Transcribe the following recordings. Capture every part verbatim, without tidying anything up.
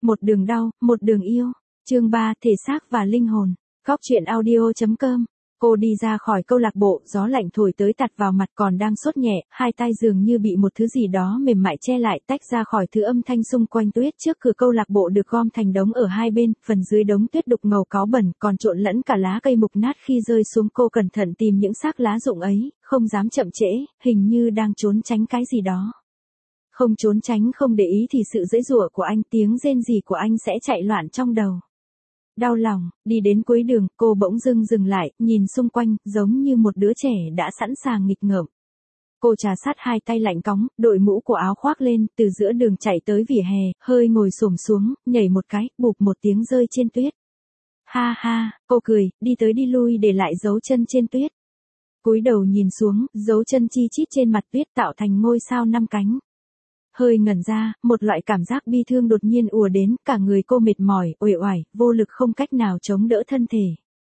Một đường đau, một đường yêu. Chương ba, thể xác và linh hồn. Góc truyện audio chấm com. Cô đi ra khỏi câu lạc bộ, gió lạnh thổi tới tạt vào mặt, còn đang sốt nhẹ, hai tay dường như bị một thứ gì đó mềm mại che lại, tách ra khỏi thứ âm thanh xung quanh. Tuyết trước cửa câu lạc bộ được gom thành đống ở hai bên, phần dưới đống tuyết đục ngầu cáu bẩn, còn trộn lẫn cả lá cây mục nát khi rơi xuống. Cô cẩn thận tìm những xác lá rụng ấy, không dám chậm trễ, hình như đang trốn tránh cái gì đó. Không trốn tránh, không để ý thì sự giãy giụa của anh, tiếng rên rỉ của anh sẽ chạy loạn trong đầu. Đau lòng, đi đến cuối đường, cô bỗng dưng dừng lại, nhìn xung quanh, giống như một đứa trẻ đã sẵn sàng nghịch ngợm. Cô trà sát hai tay lạnh cóng, đội mũ của áo khoác lên, từ giữa đường chạy tới vỉa hè, hơi ngồi xổm xuống, nhảy một cái, bụp một tiếng rơi trên tuyết. Ha ha, cô cười, đi tới đi lui để lại dấu chân trên tuyết. Cúi đầu nhìn xuống, dấu chân chi chít trên mặt tuyết tạo thành ngôi sao năm cánh. Hơi ngẩn ra, một loại cảm giác bi thương đột nhiên ùa đến, cả người cô mệt mỏi, uể oải, vô lực không cách nào chống đỡ thân thể.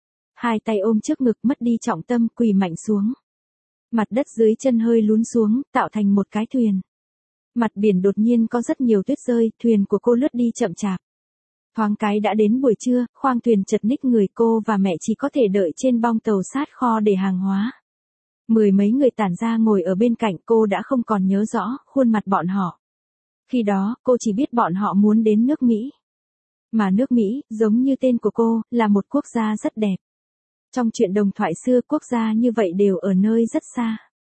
Hai tay ôm trước ngực, mất đi trọng tâm, quỳ mạnh xuống. Mặt đất dưới chân hơi lún xuống, tạo thành một cái thuyền. Mặt biển đột nhiên có rất nhiều tuyết rơi, thuyền của cô lướt đi chậm chạp. Thoáng cái đã đến buổi trưa, khoang thuyền chật ních người, cô và mẹ chỉ có thể đợi trên bong tàu sát kho để hàng hóa. Mười mấy người tản ra ngồi ở bên cạnh, cô đã không còn nhớ rõ khuôn mặt bọn họ. Khi đó, cô chỉ biết bọn họ muốn đến nước Mỹ. Mà nước Mỹ, giống như tên của cô, là một quốc gia rất đẹp. Trong truyện đồng thoại xưa, quốc gia như vậy đều ở nơi rất xa.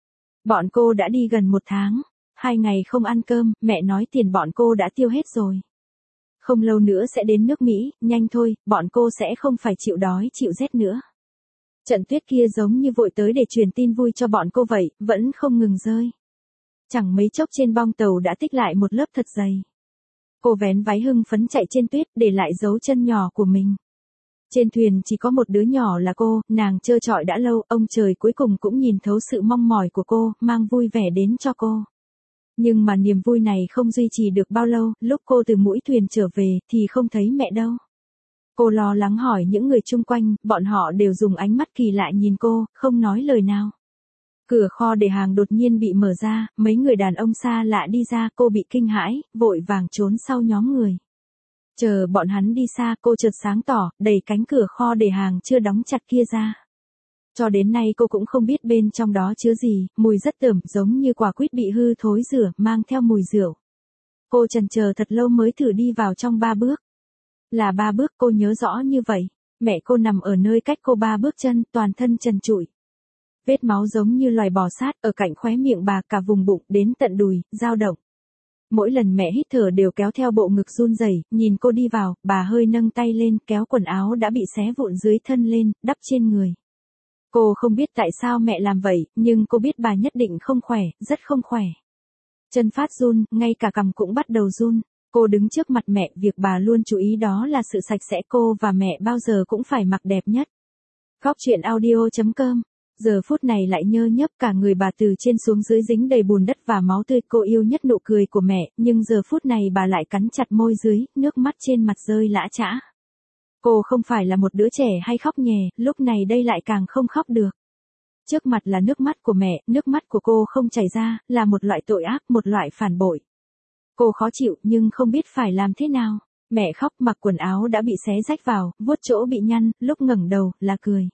Bọn cô đã đi gần một tháng, hai ngày không ăn cơm, mẹ nói tiền bọn cô đã tiêu hết rồi. Không lâu nữa sẽ đến nước Mỹ, nhanh thôi, bọn cô sẽ không phải chịu đói chịu rét nữa. Trận tuyết kia giống như vội tới để truyền tin vui cho bọn cô vậy, vẫn không ngừng rơi. Chẳng mấy chốc trên bong tàu đã tích lại một lớp thật dày. Cô vén váy hưng phấn chạy trên tuyết, để lại dấu chân nhỏ của mình. Trên thuyền chỉ có một đứa nhỏ là cô, nàng trơ trọi đã lâu, ông trời cuối cùng cũng nhìn thấu sự mong mỏi của cô, mang vui vẻ đến cho cô. Nhưng mà niềm vui này không duy trì được bao lâu, lúc cô từ mũi thuyền trở về, thì không thấy mẹ đâu. Cô lo lắng hỏi những người chung quanh, bọn họ đều dùng ánh mắt kỳ lạ nhìn cô, không nói lời nào. Cửa kho để hàng đột nhiên bị mở ra, mấy người đàn ông xa lạ đi ra, cô bị kinh hãi, vội vàng trốn sau nhóm người. Chờ bọn hắn đi xa, cô chợt sáng tỏ, đẩy cánh cửa kho để hàng chưa đóng chặt kia ra. Cho đến nay cô cũng không biết bên trong đó chứa gì, mùi rất tởm, giống như quả quýt bị hư thối rửa, mang theo mùi rượu. Cô chần chờ thật lâu mới thử đi vào trong ba bước. Là ba bước, cô nhớ rõ như vậy. Mẹ cô nằm ở nơi cách cô ba bước chân, toàn thân trần trụi. Vết máu giống như loài bò sát, ở cạnh khóe miệng bà, cả vùng bụng, đến tận đùi, dao động. Mỗi lần mẹ hít thở đều kéo theo bộ ngực run rẩy. Nhìn cô đi vào, bà hơi nâng tay lên, kéo quần áo đã bị xé vụn dưới thân lên, đắp trên người. Cô không biết tại sao mẹ làm vậy, nhưng cô biết bà nhất định không khỏe, rất không khỏe. Chân phát run, ngay cả cằm cũng bắt đầu run. Cô đứng trước mặt mẹ, việc bà luôn chú ý đó là sự sạch sẽ, cô và mẹ bao giờ cũng phải mặc đẹp nhất. Góc truyện audio chấm com. Giờ phút này lại nhơ nhớp, cả người bà từ trên xuống dưới dính đầy bùn đất và máu tươi. Cô yêu nhất nụ cười của mẹ, nhưng giờ phút này bà lại cắn chặt môi dưới, nước mắt trên mặt rơi lã chã. Cô không phải là một đứa trẻ hay khóc nhè, lúc này đây lại càng không khóc được. Trước mặt là nước mắt của mẹ, nước mắt của cô không chảy ra, là một loại tội ác, một loại phản bội. Cô khó chịu, nhưng không biết phải làm thế nào. Mẹ khóc, mặc quần áo đã bị xé rách vào, vuốt chỗ bị nhăn, lúc ngẩng đầu, là cười.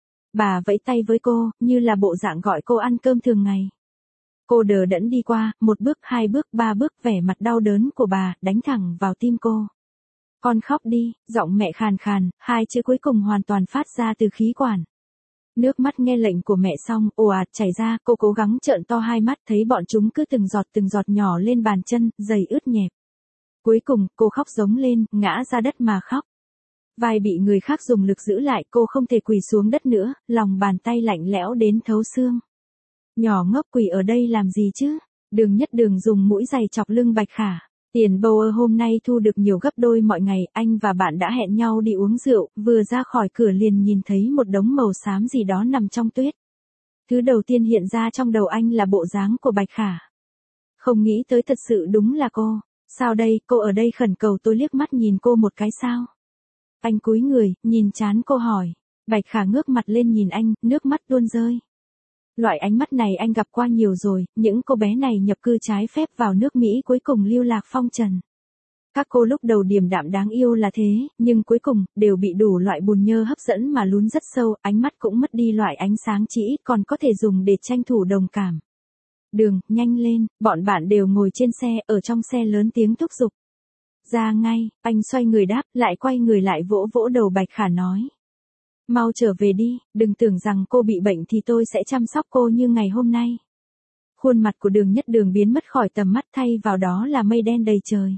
Bà vẫy tay với cô, như là bộ dạng gọi cô ăn cơm thường ngày. Cô đờ đẫn đi qua, một bước, hai bước, ba bước, vẻ mặt đau đớn của bà, đánh thẳng vào tim cô. Con khóc đi, giọng mẹ khàn khàn, hai chữ cuối cùng hoàn toàn phát ra từ khí quản. Nước mắt nghe lệnh của mẹ xong, ồ ạt chảy ra, cô cố gắng trợn to hai mắt, thấy bọn chúng cứ từng giọt từng giọt nhỏ lên bàn chân, giày ướt nhẹp. Cuối cùng, cô khóc giống lên, ngã ra đất mà khóc. Vai bị người khác dùng lực giữ lại, cô không thể quỳ xuống đất nữa, lòng bàn tay lạnh lẽo đến thấu xương. Nhỏ ngốc, quỳ ở đây làm gì chứ? Đường Nhất Đường dùng mũi giày chọc lưng Bạch Khả. Tiền bầu hôm nay thu được nhiều gấp đôi mọi ngày, anh và bạn đã hẹn nhau đi uống rượu, vừa ra khỏi cửa liền nhìn thấy một đống màu xám gì đó nằm trong tuyết. Thứ đầu tiên hiện ra trong đầu anh là bộ dáng của Bạch Khả. Không nghĩ tới thật sự đúng là cô. Sao đây, cô ở đây khẩn cầu tôi liếc mắt nhìn cô một cái sao? Anh cúi người, nhìn trán cô hỏi. Bạch Khả ngước mặt lên nhìn anh, nước mắt tuôn rơi. Loại ánh mắt này anh gặp qua nhiều rồi, những cô bé này nhập cư trái phép vào nước Mỹ cuối cùng lưu lạc phong trần. Các cô lúc đầu điềm đạm đáng yêu là thế, nhưng cuối cùng, đều bị đủ loại bùn nhơ hấp dẫn mà lún rất sâu, ánh mắt cũng mất đi loại ánh sáng chỉ ít còn có thể dùng để tranh thủ đồng cảm. Đường, nhanh lên, bọn bạn đều ngồi trên xe, ở trong xe lớn tiếng thúc giục. Ra ngay, anh xoay người đáp, lại quay người lại vỗ vỗ đầu Bạch Khả nói. Mau trở về đi, đừng tưởng rằng cô bị bệnh thì tôi sẽ chăm sóc cô như ngày hôm nay. Khuôn mặt của Đường Nhất Đường biến mất khỏi tầm mắt, thay vào đó là mây đen đầy trời.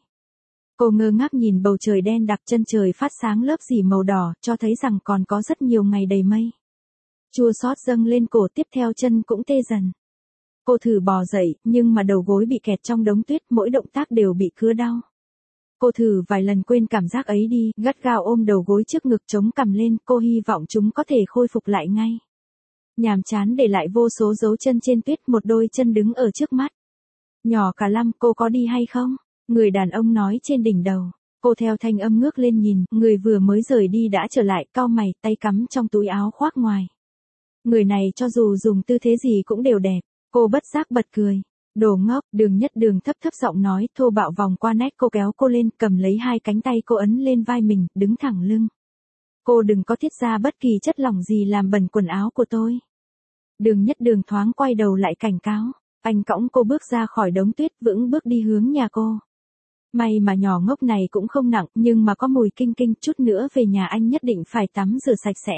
Cô ngơ ngác nhìn bầu trời đen đặc, chân trời phát sáng lớp rỉ màu đỏ, cho thấy rằng còn có rất nhiều ngày đầy mây. Chua xót dâng lên cổ, tiếp theo chân cũng tê dần. Cô thử bò dậy, nhưng mà đầu gối bị kẹt trong đống tuyết, mỗi động tác đều bị cứa đau. Cô thử vài lần quên cảm giác ấy đi, gắt gao ôm đầu gối trước ngực chống cằm lên, cô hy vọng chúng có thể khôi phục lại ngay. Nhàm chán để lại vô số dấu chân trên tuyết, một đôi chân đứng ở trước mắt. Nhỏ cả lăm, cô có đi hay không? Người đàn ông nói trên đỉnh đầu. Cô theo thanh âm ngước lên nhìn, người vừa mới rời đi đã trở lại, cau mày, tay cắm trong túi áo khoác ngoài. Người này cho dù dùng tư thế gì cũng đều đẹp. Cô bất giác bật cười. Đồ ngốc, Đường Nhất Đường thấp thấp giọng nói, thô bạo vòng qua nách cô, kéo cô lên, cầm lấy hai cánh tay cô ấn lên vai mình, đứng thẳng lưng. Cô đừng có tiết ra bất kỳ chất lỏng gì làm bẩn quần áo của tôi. Đường Nhất Đường thoáng quay đầu lại cảnh cáo. Anh cõng cô bước ra khỏi đống tuyết, vững bước đi hướng nhà cô. May mà nhỏ ngốc này cũng không nặng, nhưng mà có mùi kinh kinh, chút nữa về nhà anh nhất định phải tắm rửa sạch sẽ.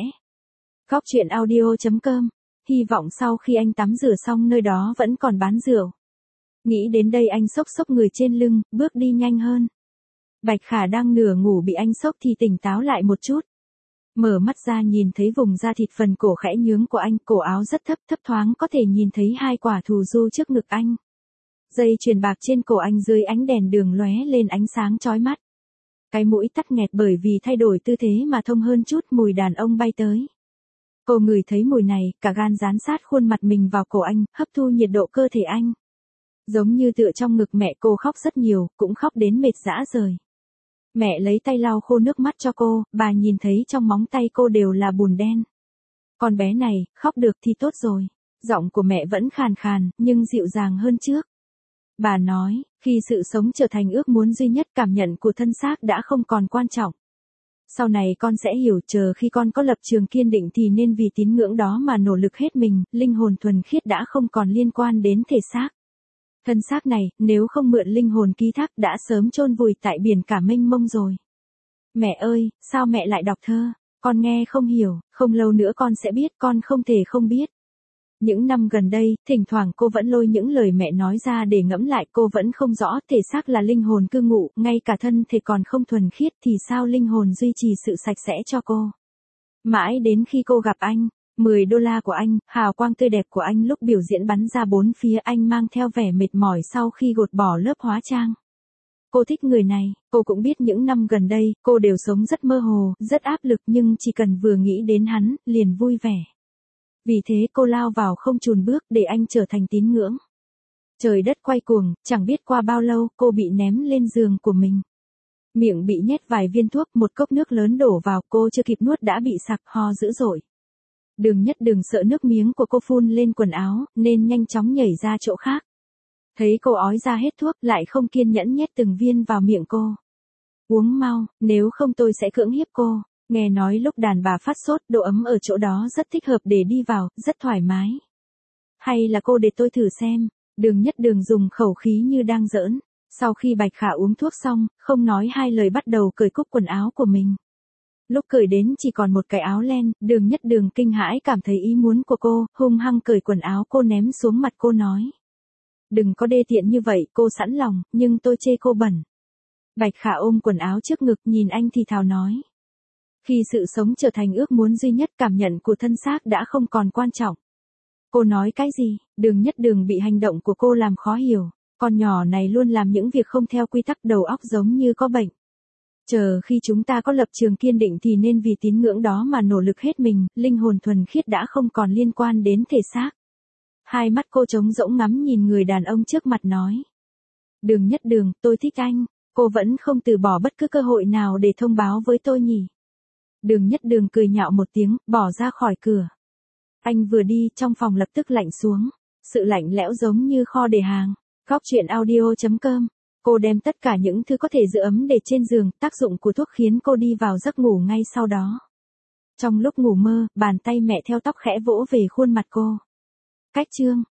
Góc truyện audio chấm com. Hy vọng sau khi anh tắm rửa xong nơi đó vẫn còn bán rượu. Nghĩ đến đây anh xốc xốc người trên lưng, bước đi nhanh hơn. Bạch Khả đang nửa ngủ bị anh xốc thì tỉnh táo lại một chút. Mở mắt ra nhìn thấy vùng da thịt phần cổ khẽ nhướng của anh, cổ áo rất thấp, thấp thoáng có thể nhìn thấy hai quả thù du trước ngực anh. Dây chuyền bạc trên cổ anh dưới ánh đèn đường lóe lên ánh sáng chói mắt. Cái mũi tắc nghẹt bởi vì thay đổi tư thế mà thông hơn chút, mùi đàn ông bay tới. Cô ngửi thấy mùi này, cả gan dán sát khuôn mặt mình vào cổ anh, hấp thu nhiệt độ cơ thể anh. Giống như tựa trong ngực mẹ, cô khóc rất nhiều, cũng khóc đến mệt rã rời. Mẹ lấy tay lau khô nước mắt cho cô, bà nhìn thấy trong móng tay cô đều là bùn đen. Con bé này, khóc được thì tốt rồi. Giọng của mẹ vẫn khàn khàn, nhưng dịu dàng hơn trước. Bà nói, khi sự sống trở thành ước muốn duy nhất, cảm nhận của thân xác đã không còn quan trọng. Sau này con sẽ hiểu, chờ khi con có lập trường kiên định thì nên vì tín ngưỡng đó mà nỗ lực hết mình, linh hồn thuần khiết đã không còn liên quan đến thể xác. Thân xác này, nếu không mượn linh hồn ký thác đã sớm chôn vùi tại biển cả mênh mông rồi. Mẹ ơi, sao mẹ lại đọc thơ? Con nghe không hiểu, không lâu nữa con sẽ biết, con không thể không biết. Những năm gần đây, thỉnh thoảng cô vẫn lôi những lời mẹ nói ra để ngẫm lại, cô vẫn không rõ thể xác là linh hồn cư ngụ, ngay cả thân thể còn không thuần khiết thì sao linh hồn duy trì sự sạch sẽ cho cô. Mãi đến khi cô gặp anh, mười đô la của anh, hào quang tươi đẹp của anh lúc biểu diễn bắn ra bốn phía, anh mang theo vẻ mệt mỏi sau khi gột bỏ lớp hóa trang. Cô thích người này, cô cũng biết những năm gần đây, cô đều sống rất mơ hồ, rất áp lực, nhưng chỉ cần vừa nghĩ đến hắn, liền vui vẻ. Vì thế cô lao vào không chùn bước để anh trở thành tín ngưỡng. Trời đất quay cuồng, chẳng biết qua bao lâu cô bị ném lên giường của mình. Miệng bị nhét vài viên thuốc, một cốc nước lớn đổ vào, cô chưa kịp nuốt đã bị sặc, ho dữ dội. Đường Nhất Đường sợ nước miếng của cô phun lên quần áo, nên nhanh chóng nhảy ra chỗ khác. Thấy cô ói ra hết thuốc, lại không kiên nhẫn nhét từng viên vào miệng cô. Uống mau, nếu không tôi sẽ cưỡng hiếp cô. Nghe nói lúc đàn bà phát sốt, độ ấm ở chỗ đó rất thích hợp để đi vào, rất thoải mái. Hay là cô để tôi thử xem. Đường Nhất Đường dùng khẩu khí như đang giỡn. Sau khi Bạch Khả uống thuốc xong, không nói hai lời bắt đầu cởi cúc quần áo của mình. Lúc cởi đến chỉ còn một cái áo len, Đường Nhất Đường kinh hãi cảm thấy ý muốn của cô, hung hăng cởi quần áo cô ném xuống mặt cô nói. Đừng có đê tiện như vậy, cô sẵn lòng, nhưng tôi chê cô bẩn. Bạch Khả ôm quần áo trước ngực nhìn anh thì thào nói. Khi sự sống trở thành ước muốn duy nhất, cảm nhận của thân xác đã không còn quan trọng. Cô nói cái gì? Đường Nhất Đường bị hành động của cô làm khó hiểu. Con nhỏ này luôn làm những việc không theo quy tắc, đầu óc giống như có bệnh. Chờ khi chúng ta có lập trường kiên định thì nên vì tín ngưỡng đó mà nỗ lực hết mình, linh hồn thuần khiết đã không còn liên quan đến thể xác. Hai mắt cô trống rỗng ngắm nhìn người đàn ông trước mặt nói. Đường Nhất Đường, tôi thích anh, cô vẫn không từ bỏ bất cứ cơ hội nào để thông báo với tôi nhỉ. Đường Nhất Đường cười nhạo một tiếng, bỏ ra khỏi cửa. Anh vừa đi, trong phòng lập tức lạnh xuống. Sự lạnh lẽo giống như kho để hàng. Góc truyện audio chấm com Cô đem tất cả những thứ có thể giữ ấm để trên giường, tác dụng của thuốc khiến cô đi vào giấc ngủ ngay sau đó. Trong lúc ngủ mơ, bàn tay mẹ theo tóc khẽ vỗ về khuôn mặt cô. Cách chương